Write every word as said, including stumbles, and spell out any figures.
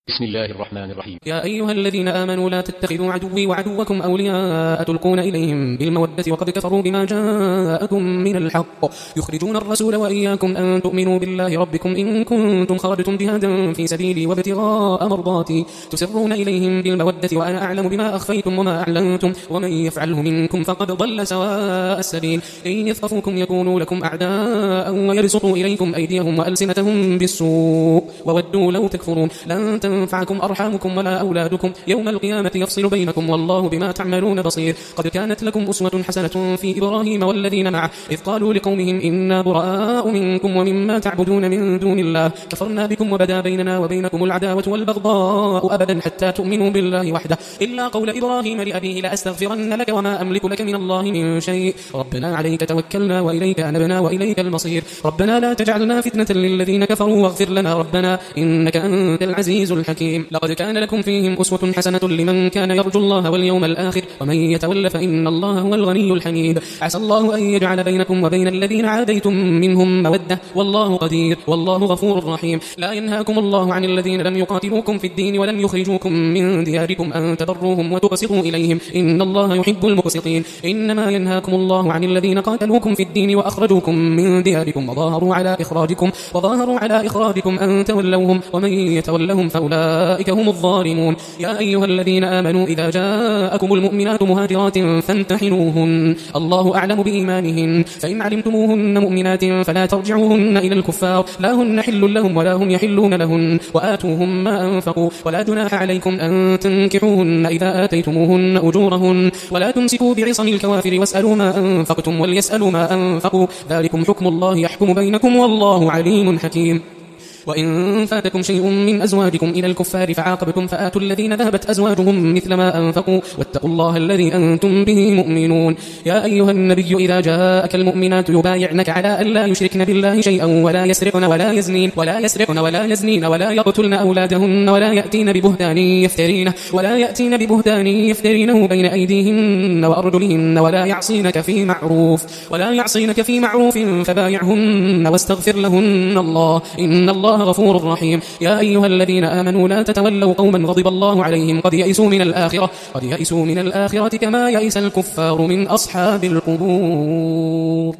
بسم الله الرحمن الرحيم. يا أيها الذين آمنوا لا تتخذوا عدوي وعدوكم أولياء تلقون إليهم بالمودة وقد كفروا بما جاءكم من الحق يخرجون الرسول وإياكم أن تؤمنوا بالله ربكم إن كنتم خرجتم جهادا في سبيلي وابتغاء مرضاتي تسرون إليهم بالمودة وأنا أعلم بما أخفيتم وما أعلنتم ومن يفعله منكم فقد ضل سواء السبيل إن يثقفوكم يكونوا لكم أعداء ويبسطوا إليكم أيديهم وألسنتهم بالسوء وودوا لو تكفرون لن تنفعكم أرحامكم ولا أولادكم يوم القيامة يفصل بينكم والله بما تعملون بصير. قد كانت لكم أسوة حسنة في إبراهيم والذين معه إذ قالوا لقومهم إنا براء منكم ومما تعبدون من دون الله كفرنا بكم وبدا بيننا وبينكم العداوة والبغضاء أبدا حتى تؤمنوا بالله وحده إلا قول إبراهيم لأبيه لأستغفرن لك وما أملك لك من الله من شيء ربنا عليك توكلنا وإليك أنبنا وإليك المصير ربنا لا تجعلنا فتنة للذين كفروا واغفر لنا ربنا إنك أنت العزيز الحكيم. لقد كان لكم فيهم أسوة حسنة لمن كان يرجو الله واليوم الآخر ومن يتول فإن الله هو الغني الحميد. عسى الله أن يجعل بينكم وبين الذين عاديتم منهم مودة والله قدير والله غفور رحيم. لا ينهاكم الله عن الذين لم يقاتلوكم في الدين ولم يخرجوكم من دياركم أن تبروهم وتقسطوا إليهم إن الله يحب المقسطين. إنما ينهاكم الله عن الذين قاتلوكم في الدين وأخرجوكم من دياركم وظاهروا على إخراجكم وظاهروا على إخراجكم أن تولوهم ومن يتولهم فأولئك هم الظالمون. يا أيها الذين آمنوا إذا جاءكم المؤمنات مهاجرات فامتحنوهن الله أعلم بإيمانهن فإن علمتموهن مؤمنات فلا ترجعوهن إلى الكفار لا هن حل لهم ولا هم يحلون لهن وآتوهم ما أنفقوا ولا جناح عليكم أن تنكحوهن إذا آتيتموهن أجورهن ولا تمسكوا بعصم الكوافر واسألوا ما أنفقتم وليسألوا ما أنفقوا ذلكم حكم الله يحكم بينكم والله عليم حكيم. وإن فاتكم شيء من أزواجكم إلى الكفار فعاقبتم فآتوا الذين ذهبت أزواجهم مثل ما أنفقوا واتقوا الله الذي أنتم به مؤمنون. يا أيها النبي إذا جاءك المؤمنات يبايعنك على أن لا يشركن بالله شيئا ولا يسرقن ولا يزنين ولا يسرقن ولا يزنين ولا يقتلن أولادهن ولا يأتين ببهتان يفترينه ولا يأتين ببهتان يفترينه بين أيديهن وأرجلهن ولا يعصينك في معروف ولا يعصينك في معروف فبايعهن واستغفر لهن الله إن الله غفور رحيم. يا أيها الذين آمنوا لا تتولوا قوما غضب الله عليهم قد يئسوا من الآخرة قد يئسوا من الآخرة كما يئس الكفار من أصحاب القبور.